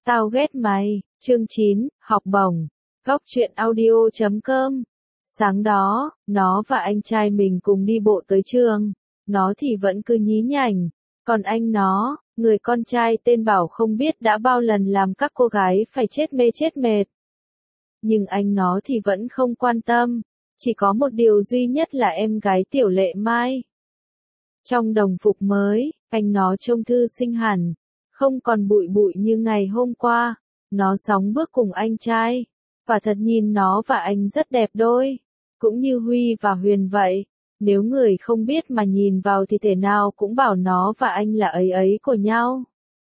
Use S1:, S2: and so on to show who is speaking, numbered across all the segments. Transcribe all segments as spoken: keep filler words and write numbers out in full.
S1: Tao ghét mày, chương chín, học bổng, góc truyện audio chấm com. Sáng đó, nó và anh trai mình cùng đi bộ tới trường, nó thì vẫn cứ nhí nhảnh, còn anh nó, người con trai tên Bảo không biết đã bao lần làm các cô gái phải chết mê chết mệt. Nhưng anh nó thì vẫn không quan tâm, chỉ có một điều duy nhất là em gái Tiểu Lệ Mai. Trong đồng phục mới, anh nó trông thư sinh hẳn, không còn bụi bụi như ngày hôm qua, nó sóng bước cùng anh trai, và thật nhìn nó và anh rất đẹp đôi, cũng như Huy và Huyền vậy, nếu người không biết mà nhìn vào thì thể nào cũng bảo nó và anh là ấy ấy của nhau.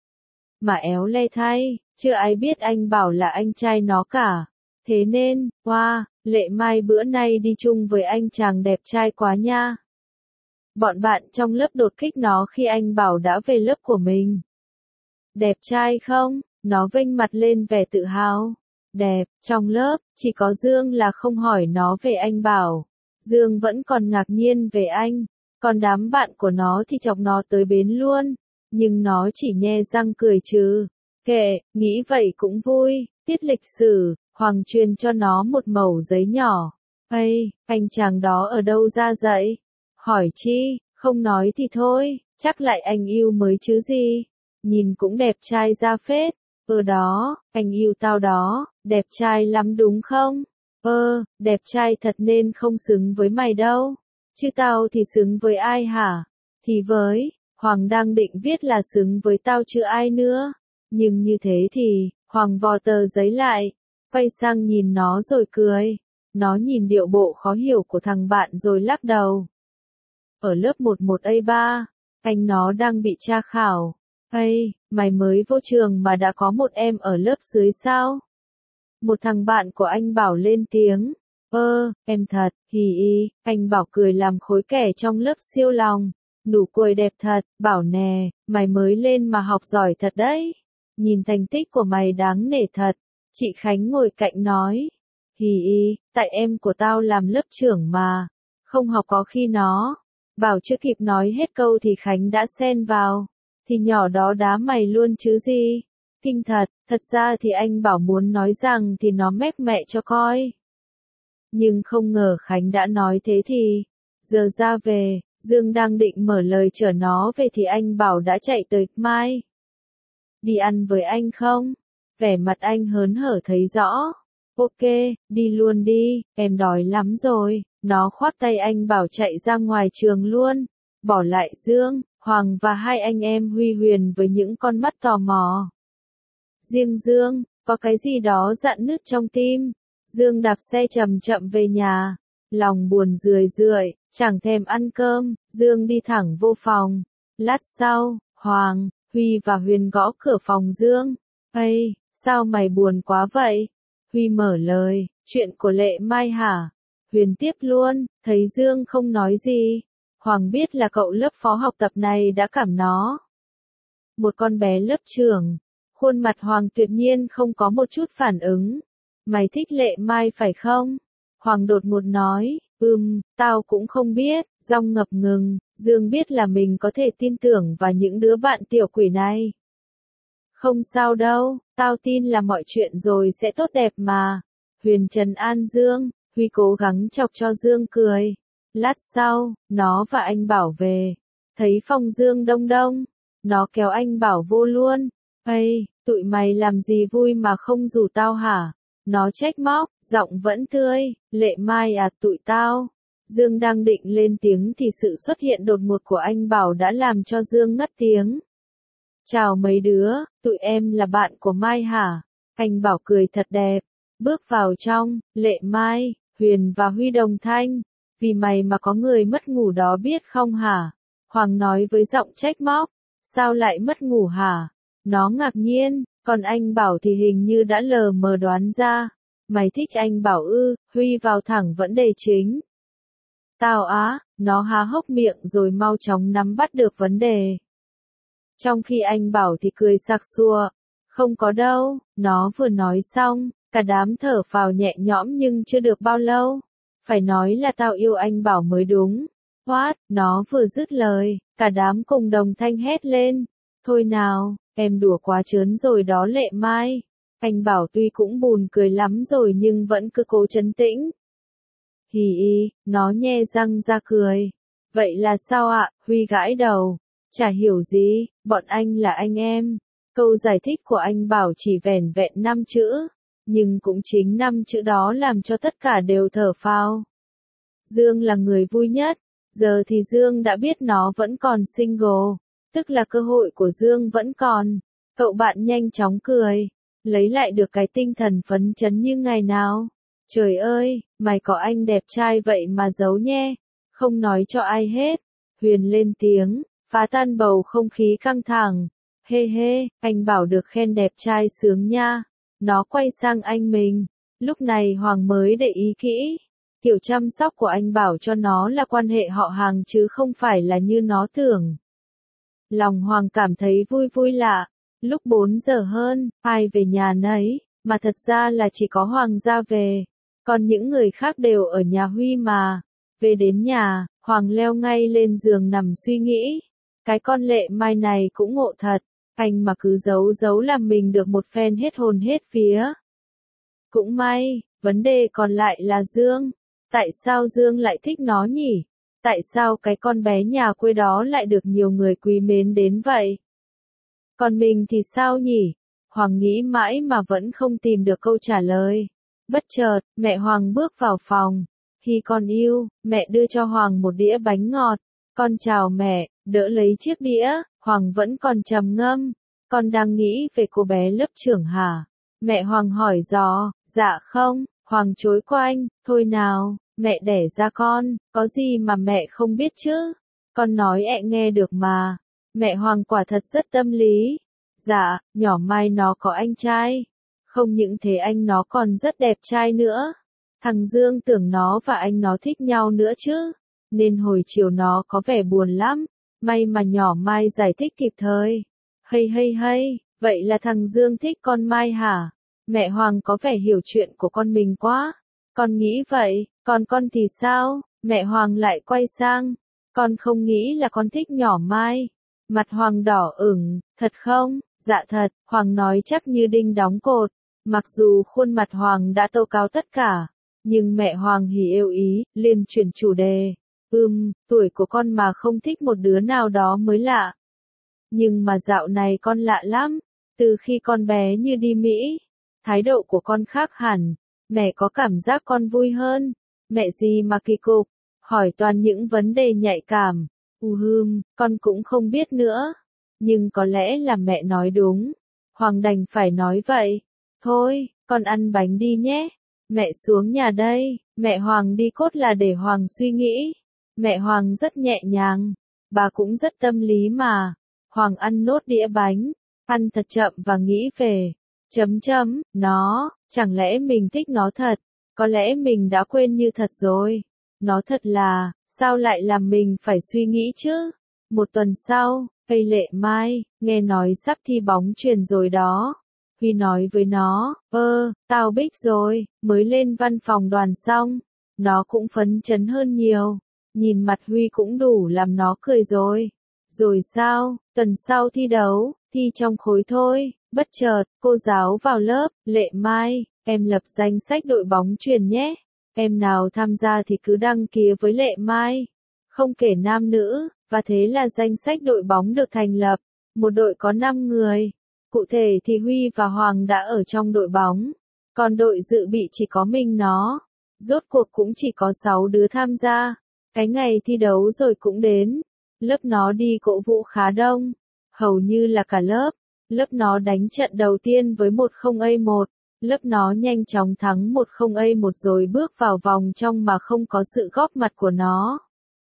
S1: Mà éo le thay, chưa ai biết anh Bảo là anh trai nó cả, thế nên, wow, Lệ Mai bữa nay đi chung với anh chàng đẹp trai quá nha. Bọn bạn trong lớp đột kích nó khi anh Bảo đã về lớp của mình. Đẹp trai không? Nó vênh mặt lên vẻ tự hào. Đẹp, trong lớp, chỉ có Dương là không hỏi nó về anh Bảo. Dương vẫn còn ngạc nhiên về anh, còn đám bạn của nó thì chọc nó tới bến luôn. Nhưng nó chỉ nhe răng cười trừ. Kệ, nghĩ vậy cũng vui. Tiết lịch sử, Hoàng truyền cho nó một mẩu giấy nhỏ. Ây, anh chàng đó ở đâu ra dậy? Hỏi chi, không nói thì thôi, chắc lại anh yêu mới chứ gì. Nhìn cũng đẹp trai ra phết. Ờ đó, anh yêu tao đó, đẹp trai lắm đúng không? Ơ, đẹp trai thật nên không xứng với mày đâu. Chứ tao thì xứng với ai hả? Thì với, Hoàng đang định viết là xứng với tao chứ ai nữa. Nhưng như thế thì, Hoàng vò tờ giấy lại, quay sang nhìn nó rồi cười. Nó nhìn điệu bộ khó hiểu của thằng bạn rồi lắc đầu. Ở lớp mười một A ba, anh nó đang bị tra khảo. Ây, mày mới vô trường mà đã có một em ở lớp dưới sao? Một thằng bạn của anh Bảo lên tiếng. Ơ, em thật, hì y, anh Bảo cười làm khối kẻ trong lớp siêu lòng. Nụ cười đẹp thật, Bảo nè, mày mới lên mà học giỏi thật đấy. Nhìn thành tích của mày đáng nể thật. Chị Khánh ngồi cạnh nói. Hì y, tại em của tao làm lớp trưởng mà. Không học có khi nó. Bảo chưa kịp nói hết câu thì Khánh đã xen vào. Thì nhỏ đó đá mày luôn chứ gì. Kinh thật, thật ra thì anh Bảo muốn nói rằng thì nó mép mẹ cho coi. Nhưng không ngờ Khánh đã nói thế thì. Giờ ra về, Dương đang định mở lời chở nó về thì anh Bảo đã chạy tới. Mai, đi ăn với anh không? Vẻ mặt anh hớn hở thấy rõ. Ok, đi luôn đi, em đói lắm rồi. Nó khoác tay anh Bảo chạy ra ngoài trường luôn, bỏ lại Dương, Hoàng và hai anh em Huy Huyền với những con mắt tò mò. Riêng Dương, có cái gì đó dạn nứt trong tim. Dương đạp xe chậm chậm về nhà, lòng buồn rười rượi, chẳng thèm ăn cơm, Dương đi thẳng vô phòng. Lát sau, Hoàng, Huy và Huyền gõ cửa phòng Dương. Ây, sao mày buồn quá vậy? Huy mở lời, chuyện của Lệ Mai hả? Huyền tiếp luôn, thấy Dương không nói gì. Hoàng biết là cậu lớp phó học tập này đã cảm nó. Một con bé lớp trưởng. Khuôn mặt Hoàng tuyệt nhiên không có một chút phản ứng. Mày thích Lệ Mai phải không? Hoàng đột ngột nói, ừm, tao cũng không biết, Dong ngập ngừng. Dương biết là mình có thể tin tưởng vào những đứa bạn tiểu quỷ này. Không sao đâu, tao tin là mọi chuyện rồi sẽ tốt đẹp mà. Huyền trấn an Dương. Huy cố gắng chọc cho Dương cười. Lát sau, nó và anh Bảo về. Thấy phòng Dương đông đông. Nó kéo anh Bảo vô luôn. Ây, tụi mày làm gì vui mà không rủ tao hả? Nó trách móc, giọng vẫn tươi. Lệ Mai à, tụi tao. Dương đang định lên tiếng thì sự xuất hiện đột ngột của anh Bảo đã làm cho Dương ngắt tiếng. Chào mấy đứa, tụi em là bạn của Mai hả? Anh Bảo cười thật đẹp. Bước vào trong, Lệ Mai, Huyền và Huy đồng thanh. Vì mày mà có người mất ngủ đó biết không hả? Hoàng nói với giọng trách móc. Sao lại mất ngủ hả? Nó ngạc nhiên, còn anh Bảo thì hình như đã lờ mờ đoán ra. Mày thích anh Bảo ư? Huy vào thẳng vấn đề chính. Tao á, nó há hốc miệng rồi mau chóng nắm bắt được vấn đề. Trong khi anh Bảo thì cười sặc sụa. Không có đâu, nó vừa nói xong. Cả đám thở phào nhẹ nhõm nhưng chưa được bao lâu. Phải nói là tao yêu anh Bảo mới đúng. What? Nó vừa dứt lời, cả đám cùng đồng thanh hét lên. Thôi nào, em đùa quá trớn rồi đó Lệ Mai. Anh Bảo tuy cũng buồn cười lắm rồi nhưng vẫn cứ cố trấn tĩnh. Hì y, nó nhe răng ra cười. Vậy là sao ạ? Huy gãi đầu. Chả hiểu gì, bọn anh là anh em. Câu giải thích của anh Bảo chỉ vẻn vẹn năm chữ. Nhưng cũng chính năm chữ đó làm cho tất cả đều thở phào. Dương là người vui nhất. Giờ thì Dương đã biết nó vẫn còn single. Tức là cơ hội của Dương vẫn còn. Cậu bạn nhanh chóng cười. Lấy lại được cái tinh thần phấn chấn như ngày nào. Trời ơi, mày có anh đẹp trai vậy mà giấu nhé. Không nói cho ai hết. Huyền lên tiếng, phá tan bầu không khí căng thẳng. Hê hê, anh Bảo được khen đẹp trai sướng nha. Nó quay sang anh mình. Lúc này Hoàng mới để ý kỹ. Kiểu chăm sóc của anh Bảo cho nó là quan hệ họ hàng chứ không phải là như nó tưởng. Lòng Hoàng cảm thấy vui vui lạ. Lúc bốn giờ hơn, ai về nhà nấy, mà thật ra là chỉ có Hoàng ra về. Còn những người khác đều ở nhà Huy mà. Về đến nhà, Hoàng leo ngay lên giường nằm suy nghĩ. Cái con Lệ Mai này cũng ngộ thật. Anh mà cứ giấu giấu làm mình được một phen hết hồn hết vía. Cũng may, vấn đề còn lại là Dương. Tại sao Dương lại thích nó nhỉ? Tại sao cái con bé nhà quê đó lại được nhiều người quý mến đến vậy? Còn mình thì sao nhỉ? Hoàng nghĩ mãi mà vẫn không tìm được câu trả lời. Bất chợt, mẹ Hoàng bước vào phòng. Hi con yêu, mẹ đưa cho Hoàng một đĩa bánh ngọt. Con chào mẹ, đỡ lấy chiếc đĩa, Hoàng vẫn còn trầm ngâm. Con đang nghĩ về cô bé lớp trưởng hả? Mẹ Hoàng hỏi dò, dạ không, Hoàng chối quanh, thôi nào, mẹ đẻ ra con, có gì mà mẹ không biết chứ? Con nói ẹ nghe được mà. Mẹ Hoàng quả thật rất tâm lý. Dạ, nhỏ Mai nó có anh trai. Không những thế anh nó còn rất đẹp trai nữa. Thằng Dương tưởng nó và anh nó thích nhau nữa chứ. Nên hồi chiều nó có vẻ buồn lắm. May mà nhỏ Mai giải thích kịp thời. Hay hay hay, vậy là thằng Dương thích con Mai hả? Mẹ Hoàng có vẻ hiểu chuyện của con mình quá. Con nghĩ vậy, còn con thì sao? Mẹ Hoàng lại quay sang. Con không nghĩ là con thích nhỏ Mai. Mặt Hoàng đỏ ửng, thật không? Dạ thật, Hoàng nói chắc như đinh đóng cột. Mặc dù khuôn mặt Hoàng đã tâu cao tất cả, nhưng mẹ Hoàng hỉ êu ý, liền chuyển chủ đề. Ừm, tuổi của con mà không thích một đứa nào đó mới lạ. Nhưng mà dạo này con lạ lắm. Từ khi con bé như đi Mỹ, thái độ của con khác hẳn. Mẹ có cảm giác con vui hơn. Mẹ gì mà kỳ cục, hỏi toàn những vấn đề nhạy cảm. U hưm, con cũng không biết nữa. Nhưng có lẽ là mẹ nói đúng. Hoàng đành phải nói vậy. Thôi, con ăn bánh đi nhé. Mẹ xuống nhà đây. Mẹ Hoàng đi cốt là để Hoàng suy nghĩ. Mẹ Hoàng rất nhẹ nhàng. Bà cũng rất tâm lý mà. Hoàng ăn nốt đĩa bánh. Ăn thật chậm và nghĩ về. Chấm chấm, nó, chẳng lẽ mình thích nó thật? Có lẽ mình đã quên như thật rồi. Nó thật là, sao lại làm mình phải suy nghĩ chứ? Một tuần sau, cây Lệ Mai, nghe nói sắp thi bóng chuyền rồi đó. Huy nói với nó, ơ, tao bích rồi, mới lên văn phòng đoàn xong. Nó cũng phấn chấn hơn nhiều. Nhìn mặt Huy cũng đủ làm nó cười rồi. Rồi sao, tuần sau thi đấu, thi trong khối thôi. Bất chợt, cô giáo vào lớp, Lệ Mai, em lập danh sách đội bóng chuyền nhé. Em nào tham gia thì cứ đăng ký với Lệ Mai. Không kể nam nữ, và thế là danh sách đội bóng được thành lập. Một đội có năm người. Cụ thể thì Huy và Hoàng đã ở trong đội bóng. Còn đội dự bị chỉ có mình nó. Rốt cuộc cũng chỉ có sáu đứa tham gia. Cái ngày thi đấu rồi cũng đến. Lớp nó đi cổ vũ khá đông. Hầu như là cả lớp. Lớp nó đánh trận đầu tiên với một không a một. Lớp nó nhanh chóng thắng một không a một rồi bước vào vòng trong mà không có sự góp mặt của nó.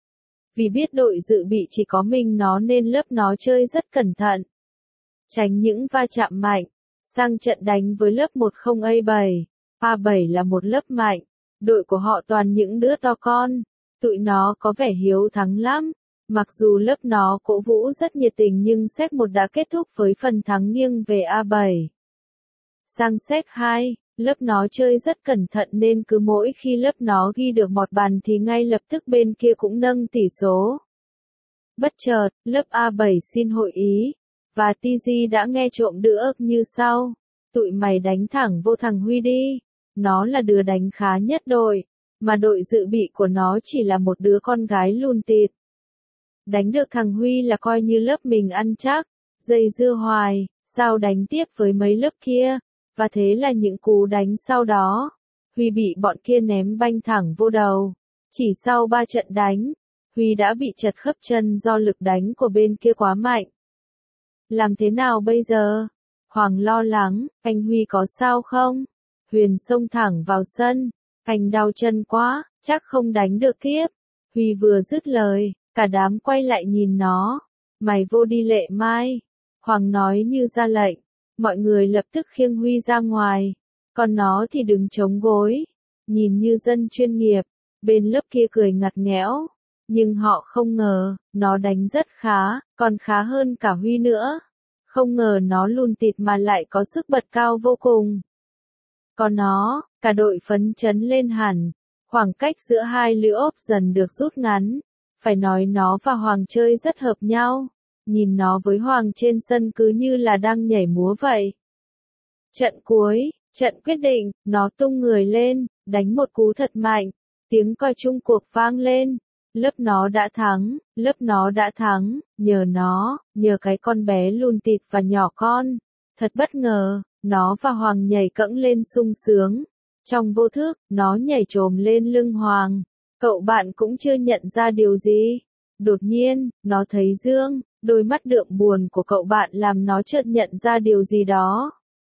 S1: Vì biết đội dự bị chỉ có mình nó nên lớp nó chơi rất cẩn thận. Tránh những va chạm mạnh. Sang trận đánh với lớp một không a bảy. a bảy là một lớp mạnh. Đội của họ toàn những đứa to con. Tụi nó có vẻ hiếu thắng lắm. Mặc dù lớp nó cổ vũ rất nhiệt tình nhưng set một đã kết thúc với phần thắng nghiêng về a bảy. Sang set hai, lớp nó chơi rất cẩn thận nên cứ mỗi khi lớp nó ghi được một bàn thì ngay lập tức bên kia cũng nâng tỷ số. Bất chợt, lớp a bảy xin hội ý. Và Tz đã nghe trộm được như sau. Tụi mày đánh thẳng vô thằng Huy đi. Nó là đứa đánh khá nhất đội. Mà đội dự bị của nó chỉ là một đứa con gái lùn tịt. Đánh được thằng Huy là coi như lớp mình ăn chắc. Dây dưa hoài, sao đánh tiếp với mấy lớp kia. Và thế là những cú đánh sau đó. Huy bị bọn kia ném banh thẳng vô đầu. Chỉ sau ba trận đánh, Huy đã bị chật khớp chân do lực đánh của bên kia quá mạnh. Làm thế nào bây giờ? Hoàng lo lắng, anh Huy có sao không? Huyền xông thẳng vào sân, anh đau chân quá, chắc không đánh được tiếp. Huy vừa dứt lời, cả đám quay lại nhìn nó. Mày vô đi Lệ Mai. Hoàng nói như ra lệnh, mọi người lập tức khiêng Huy ra ngoài. Còn nó thì đứng chống gối, nhìn như dân chuyên nghiệp, bên lớp kia cười ngặt nghẽo. Nhưng họ không ngờ, nó đánh rất khá, còn khá hơn cả Huy nữa. Không ngờ nó lùn tịt mà lại có sức bật cao vô cùng. Còn nó, cả đội phấn chấn lên hẳn, khoảng cách giữa hai lứa ốp dần được rút ngắn. Phải nói nó và Hoàng chơi rất hợp nhau, nhìn nó với Hoàng trên sân cứ như là đang nhảy múa vậy. Trận cuối, trận quyết định, nó tung người lên, đánh một cú thật mạnh, tiếng còi chung cuộc vang lên. Lớp nó đã thắng, lớp nó đã thắng, nhờ nó, nhờ cái con bé lùn tịt và nhỏ con. Thật bất ngờ, nó và Hoàng nhảy cẫng lên sung sướng. Trong vô thức, nó nhảy trồm lên lưng Hoàng. Cậu bạn cũng chưa nhận ra điều gì. Đột nhiên, nó thấy Dương, đôi mắt đượm buồn của cậu bạn làm nó chợt nhận ra điều gì đó.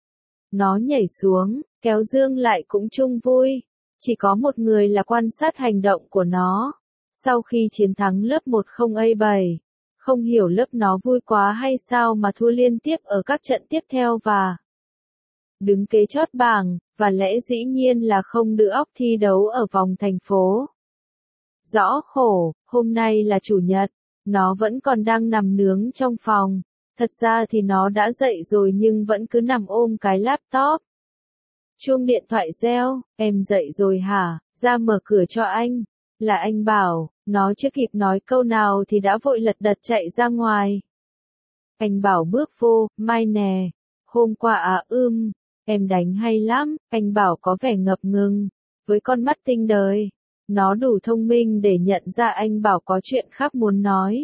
S1: Nó nhảy xuống, kéo Dương lại cũng chung vui. Chỉ có một người là quan sát hành động của nó. Sau khi chiến thắng lớp một không A bảy, không hiểu lớp nó vui quá hay sao mà thua liên tiếp ở các trận tiếp theo và đứng kế chót bảng, và lẽ dĩ nhiên là không đưa óc thi đấu ở vòng thành phố. Rõ khổ, hôm nay là chủ nhật, nó vẫn còn đang nằm nướng trong phòng. Thật ra thì nó đã dậy rồi nhưng vẫn cứ nằm ôm cái laptop. Chuông điện thoại reo, em dậy rồi hả, ra mở cửa cho anh. Là anh Bảo, nó chưa kịp nói câu nào thì đã vội lật đật chạy ra ngoài. Anh Bảo bước vô, Mai nè, hôm qua à ưm, em đánh hay lắm, anh Bảo có vẻ ngập ngừng, với con mắt tinh đời. Nó đủ thông minh để nhận ra anh Bảo có chuyện khác muốn nói.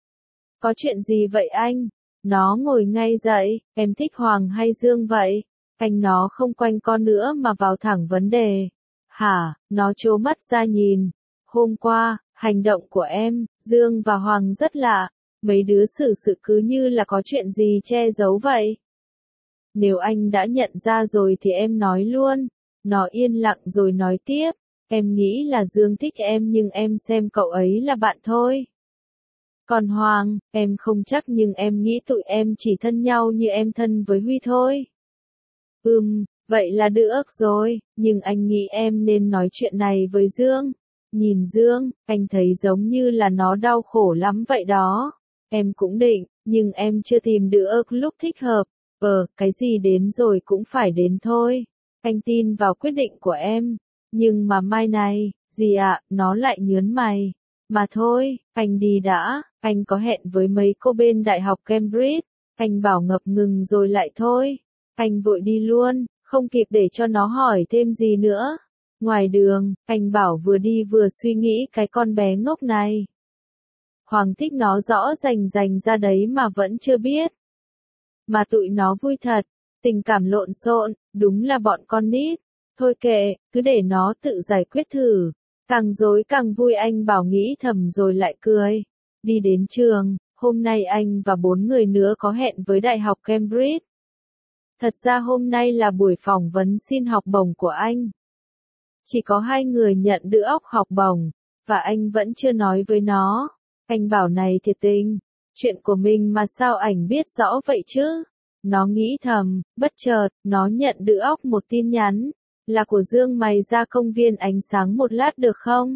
S1: Có chuyện gì vậy anh? Nó ngồi ngay dậy, em thích Hoàng hay Dương vậy? Anh nó không quanh co nữa mà vào thẳng vấn đề. Hả, nó trố mắt ra nhìn. Hôm qua, hành động của em, Dương và Hoàng rất lạ. Mấy đứa xử sự cứ như là có chuyện gì che giấu vậy. Nếu anh đã nhận ra rồi thì em nói luôn. Nó yên lặng rồi nói tiếp. Em nghĩ là Dương thích em nhưng em xem cậu ấy là bạn thôi. Còn Hoàng, em không chắc nhưng em nghĩ tụi em chỉ thân nhau như em thân với Huy thôi. Ừm, vậy là được rồi, nhưng anh nghĩ em nên nói chuyện này với Dương. Nhìn Dương, anh thấy giống như là nó đau khổ lắm vậy đó. Em cũng định, nhưng em chưa tìm được lúc thích hợp. Ờ, cái gì đến rồi cũng phải đến thôi. Anh tin vào quyết định của em. Nhưng mà mai này, gì ạ, à, nó lại nhớn mày. Mà thôi, anh đi đã, anh có hẹn với mấy cô bên Đại học Cambridge. Anh Bảo ngập ngừng rồi lại thôi. Anh vội đi luôn, không kịp để cho nó hỏi thêm gì nữa. Ngoài đường, anh Bảo vừa đi vừa suy nghĩ cái con bé ngốc này. Hoàng thích nó rõ rành rành ra đấy mà vẫn chưa biết. Mà tụi nó vui thật, tình cảm lộn xộn, đúng là bọn con nít. Thôi kệ, cứ để nó tự giải quyết thử. Càng dối càng vui anh Bảo nghĩ thầm rồi lại cười. Đi đến trường, hôm nay anh và bốn người nữa có hẹn với Đại học Cambridge. Thật ra hôm nay là buổi phỏng vấn xin học bổng của anh. Chỉ có hai người nhận được óc học bổng, và anh vẫn chưa nói với nó. Anh Bảo này thiệt tình, chuyện của mình mà sao ảnh biết rõ vậy chứ? Nó nghĩ thầm, bất chợt, nó nhận được óc một tin nhắn. Là của Dương mày ra công viên ánh sáng một lát được không?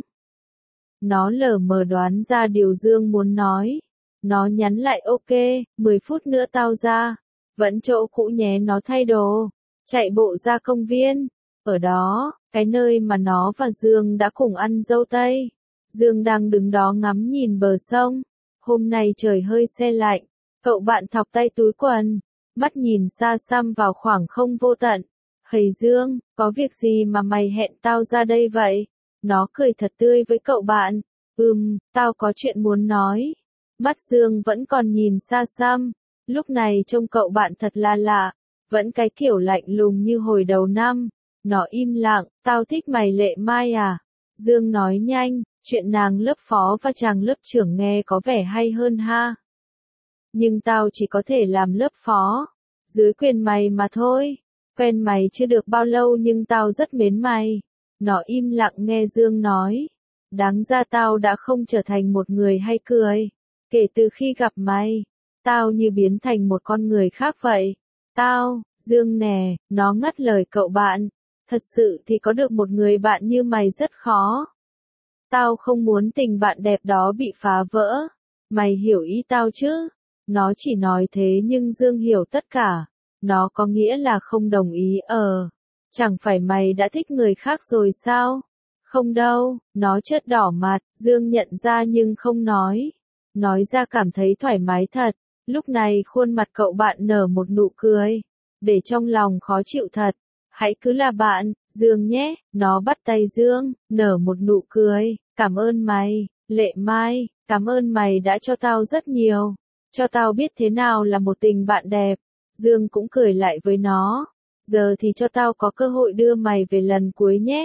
S1: Nó lờ mờ đoán ra điều Dương muốn nói. Nó nhắn lại ok, mười phút nữa tao ra. Vẫn chỗ cũ nhé nó thay đồ. Chạy bộ ra công viên. Ở đó, cái nơi mà nó và Dương đã cùng ăn dâu tây. Dương đang đứng đó ngắm nhìn bờ sông. Hôm nay trời hơi se lạnh. Cậu bạn thọc tay túi quần, mắt nhìn xa xăm vào khoảng không vô tận. Hầy Dương, có việc gì mà mày hẹn tao ra đây vậy? Nó cười thật tươi với cậu bạn. Ừm, tao có chuyện muốn nói. Mắt Dương vẫn còn nhìn xa xăm. Lúc này trông cậu bạn thật là lạ. Vẫn cái kiểu lạnh lùng như hồi đầu năm. Nó im lặng, tao thích mày Lệ Mai à? Dương nói nhanh, chuyện nàng lớp phó và chàng lớp trưởng nghe có vẻ hay hơn ha. Nhưng tao chỉ có thể làm lớp phó. Dưới quyền mày mà thôi. Quen mày chưa được bao lâu nhưng tao rất mến mày. Nó im lặng nghe Dương nói. Đáng ra tao đã không trở thành một người hay cười. Kể từ khi gặp mày, tao như biến thành một con người khác vậy. Tao, Dương nè, nó ngắt lời cậu bạn. Thật sự thì có được một người bạn như mày rất khó. Tao không muốn tình bạn đẹp đó bị phá vỡ. Mày hiểu ý tao chứ? Nó chỉ nói thế nhưng Dương hiểu tất cả. Nó có nghĩa là không đồng ý ờ. Chẳng phải mày đã thích người khác rồi sao? Không đâu, nó chớp đỏ mặt, Dương nhận ra nhưng không nói. Nói ra cảm thấy thoải mái thật. Lúc này khuôn mặt cậu bạn nở một nụ cười. Để trong lòng khó chịu thật. Hãy cứ là bạn, Dương nhé. Nó bắt tay Dương, nở một nụ cười. Cảm ơn mày, Lệ Mai, cảm ơn mày đã cho tao rất nhiều. Cho tao biết thế nào là một tình bạn đẹp. Dương cũng cười lại với nó. Giờ thì cho tao có cơ hội đưa mày về lần cuối nhé.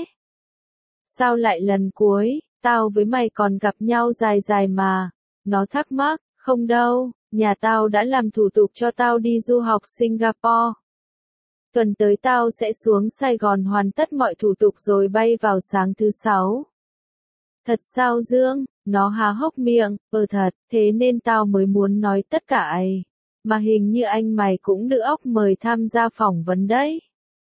S1: Sao lại lần cuối, tao với mày còn gặp nhau dài dài mà. Nó thắc mắc, không đâu, nhà tao đã làm thủ tục cho tao đi du học Singapore. Tuần tới tao sẽ xuống Sài Gòn hoàn tất mọi thủ tục rồi bay vào sáng thứ sáu. Thật sao Dương? Nó há hốc miệng, ờ thật, thế nên tao mới muốn nói tất cả ấy. Mà hình như anh mày cũng được óc mời tham gia phỏng vấn đấy.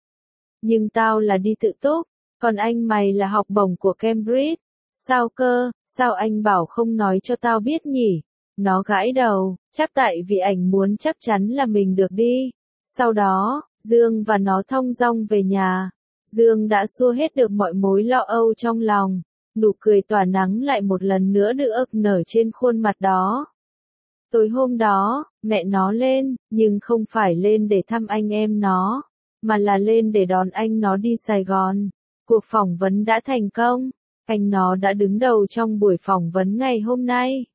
S1: Nhưng tao là đi tự túc, còn anh mày là học bổng của Cambridge. Sao cơ, sao anh bảo không nói cho tao biết nhỉ? Nó gãi đầu, chắc tại vì ảnh muốn chắc chắn là mình được đi. Sau đó, Dương và nó thong dong về nhà. Dương đã xua hết được mọi mối lo âu trong lòng. Nụ cười tỏa nắng lại một lần nữa được nở trên khuôn mặt đó. Tối hôm đó, mẹ nó lên, nhưng không phải lên để thăm anh em nó, mà là lên để đón anh nó đi Sài Gòn. Cuộc phỏng vấn đã thành công, anh nó đã đứng đầu trong buổi phỏng vấn ngày hôm nay.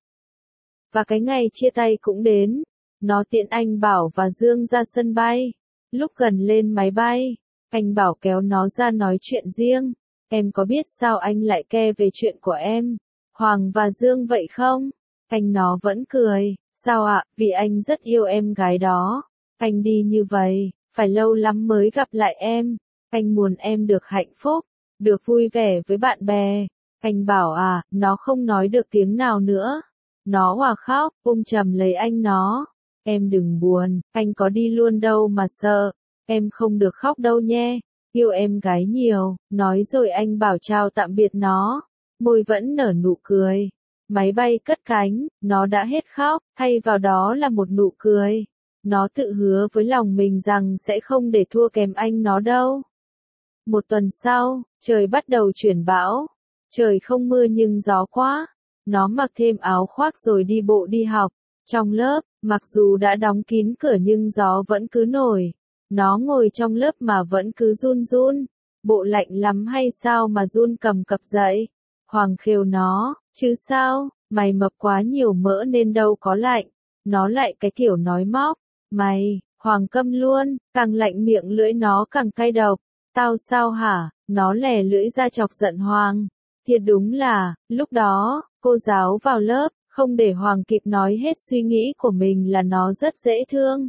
S1: Và cái ngày chia tay cũng đến, nó tiễn anh Bảo và Dương ra sân bay. Lúc gần lên máy bay, anh Bảo kéo nó ra nói chuyện riêng. Em có biết sao anh lại ke về chuyện của em, Hoàng và Dương vậy không? Anh nó vẫn cười, sao ạ, vì anh rất yêu em gái đó. Anh đi như vậy, phải lâu lắm mới gặp lại em. Anh muốn em được hạnh phúc, được vui vẻ với bạn bè. Anh Bảo à, nó không nói được tiếng nào nữa. Nó òa khóc, ôm chầm lấy anh nó. Em đừng buồn, anh có đi luôn đâu mà sợ. Em không được khóc đâu nhé. Yêu em gái nhiều, nói rồi anh Bảo chào tạm biệt nó. Môi vẫn nở nụ cười. Máy bay cất cánh, nó đã hết khóc, thay vào đó là một nụ cười. Nó tự hứa với lòng mình rằng sẽ không để thua kém anh nó đâu. Một tuần sau, trời bắt đầu chuyển bão. Trời không mưa nhưng gió quá. Nó mặc thêm áo khoác rồi đi bộ đi học. Trong lớp, mặc dù đã đóng kín cửa nhưng gió vẫn cứ nổi. Nó ngồi trong lớp mà vẫn cứ run run. Bộ lạnh lắm hay sao mà run cầm cập dậy? Hoàng khều nó, chứ sao, mày mập quá nhiều mỡ nên đâu có lạnh. Nó lại cái kiểu nói móc. Mày, Hoàng câm luôn, càng lạnh miệng lưỡi nó càng cay độc. Tao sao hả? Nó lè lưỡi ra chọc giận Hoàng. Thiệt đúng là, lúc đó, cô giáo vào lớp, không để Hoàng kịp nói hết suy nghĩ của mình là nó rất dễ thương.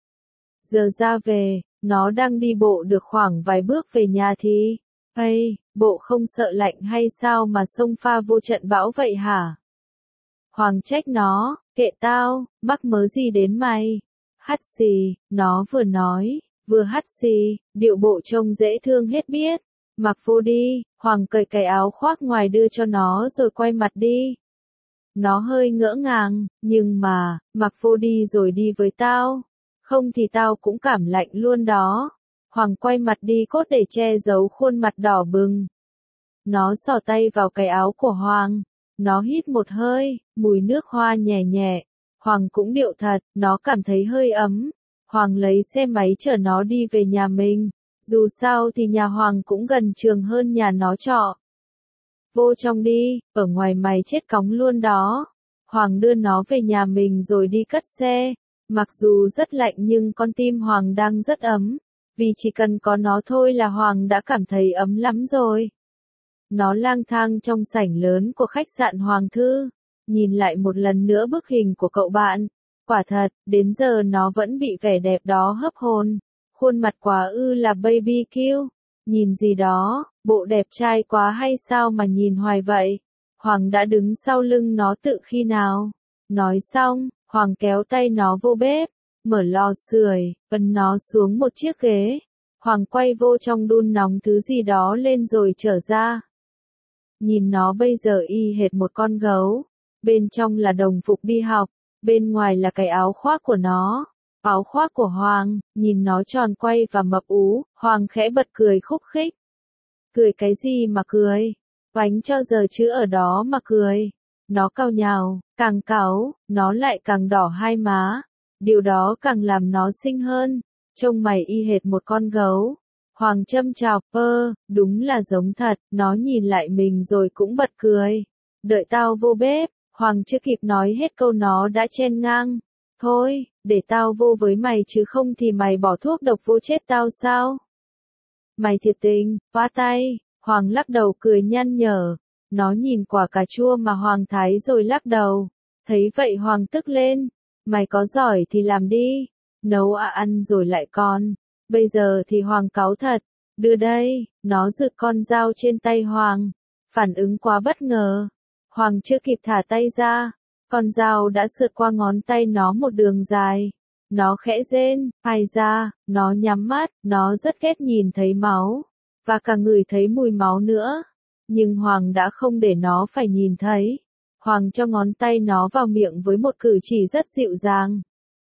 S1: Giờ ra về, nó đang đi bộ được khoảng vài bước về nhà thì, ây, bộ không sợ lạnh hay sao mà xông pha vô trận bão vậy hả? Hoàng trách nó, kệ tao, mắc mớ gì đến mày? Hắt xì, nó vừa nói, vừa hắt xì, điệu bộ trông dễ thương hết biết. Mặc vô đi, Hoàng cởi cái áo khoác ngoài đưa cho nó rồi quay mặt đi. Nó hơi ngỡ ngàng, nhưng mà, mặc vô đi rồi đi với tao. Không thì tao cũng cảm lạnh luôn đó. Hoàng quay mặt đi cốt để che giấu khuôn mặt đỏ bừng. Nó xỏ tay vào cái áo của Hoàng. Nó hít một hơi, mùi nước hoa nhẹ nhẹ. Hoàng cũng điệu thật, nó cảm thấy hơi ấm. Hoàng lấy xe máy chở nó đi về nhà mình. Dù sao thì nhà Hoàng cũng gần trường hơn nhà nó trọ. Vô trong đi, ở ngoài mày chết cóng luôn đó. Hoàng đưa nó về nhà mình rồi đi cất xe. Mặc dù rất lạnh nhưng con tim Hoàng đang rất ấm. Vì chỉ cần có nó thôi là Hoàng đã cảm thấy ấm lắm rồi. Nó lang thang trong sảnh lớn của khách sạn Hoàng Thư. Nhìn lại một lần nữa bức hình của cậu bạn. Quả thật, đến giờ nó vẫn bị vẻ đẹp đó hấp hồn. Khuôn mặt quá ư là baby cute. Nhìn gì đó, bộ đẹp trai quá hay sao mà nhìn hoài vậy? Hoàng đã đứng sau lưng nó tự khi nào? Nói xong, Hoàng kéo tay nó vô bếp, mở lò sưởi, ấn nó xuống một chiếc ghế. Hoàng quay vô trong đun nóng thứ gì đó lên rồi trở ra. Nhìn nó bây giờ y hệt một con gấu. Bên trong là đồng phục đi học, bên ngoài là cái áo khoác của nó. Áo khoác của Hoàng, nhìn nó tròn quay và mập ú, Hoàng khẽ bật cười khúc khích. Cười cái gì mà cười? Bánh cho giờ chứ ở đó mà cười. Nó cào nhào, càng cáu, nó lại càng đỏ hai má. Điều đó càng làm nó xinh hơn. Trông mày y hệt một con gấu. Hoàng châm chọc, ơ, đúng là giống thật. Nó nhìn lại mình rồi cũng bật cười. Đợi tao vô bếp. Hoàng chưa kịp nói hết câu nó đã chen ngang. Thôi, để tao vô với mày chứ không thì mày bỏ thuốc độc vô chết tao sao? Mày thiệt tình, phá tay. Hoàng lắc đầu cười nhăn nhở. Nó nhìn quả cà chua mà Hoàng thái rồi lắc đầu. Thấy vậy Hoàng tức lên. Mày có giỏi thì làm đi. Nấu à ăn rồi lại con. Bây giờ thì Hoàng cáu thật. Đưa đây, nó giựt con dao trên tay Hoàng. Phản ứng quá bất ngờ. Hoàng chưa kịp thả tay ra. Con dao đã sượt qua ngón tay nó một đường dài. Nó khẽ rên, ai ra, nó nhắm mắt, nó rất ghét nhìn thấy máu. Và cả ngửi thấy mùi máu nữa. Nhưng Hoàng đã không để nó phải nhìn thấy. Hoàng cho ngón tay nó vào miệng với một cử chỉ rất dịu dàng.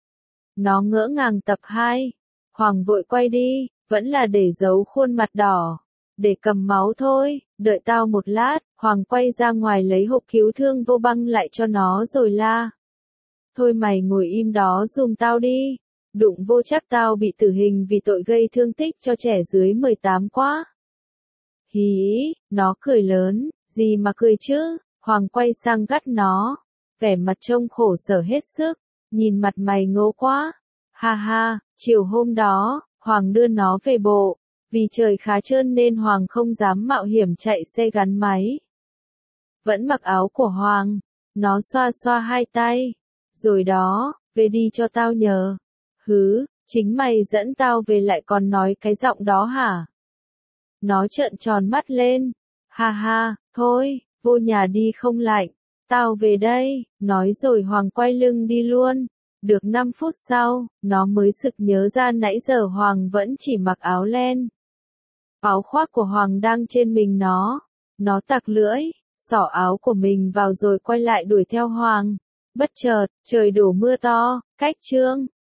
S1: Nó ngỡ ngàng tập hai. Hoàng vội quay đi, vẫn là để giấu khuôn mặt đỏ. Để cầm máu thôi, đợi tao một lát. Hoàng quay ra ngoài lấy hộp cứu thương vô băng lại cho nó rồi la. Thôi mày ngồi im đó giùm tao đi. Đụng vô chắc tao bị tử hình vì tội gây thương tích cho trẻ dưới mười tám quá. Hí, nó cười lớn, gì mà cười chứ? Hoàng quay sang gắt nó. Vẻ mặt trông khổ sở hết sức. Nhìn mặt mày ngố quá. Ha ha, chiều hôm đó, Hoàng đưa nó về bộ. Vì trời khá trơn nên Hoàng không dám mạo hiểm chạy xe gắn máy. Vẫn mặc áo của Hoàng. Nó xoa xoa hai tay. Rồi đó, về đi cho tao nhờ. Hứ, chính mày dẫn tao về lại còn nói cái giọng đó hả? Nó trợn tròn mắt lên. Ha ha, thôi, vô nhà đi không lạnh. Tao về đây, nói rồi Hoàng quay lưng đi luôn. Được năm phút sau, nó mới sực nhớ ra nãy giờ Hoàng vẫn chỉ mặc áo len. Áo khoác của Hoàng đang trên mình nó. Nó tặc lưỡi, xỏ áo của mình vào rồi quay lại đuổi theo Hoàng. Bất chợt, trời đổ mưa to, cách chương.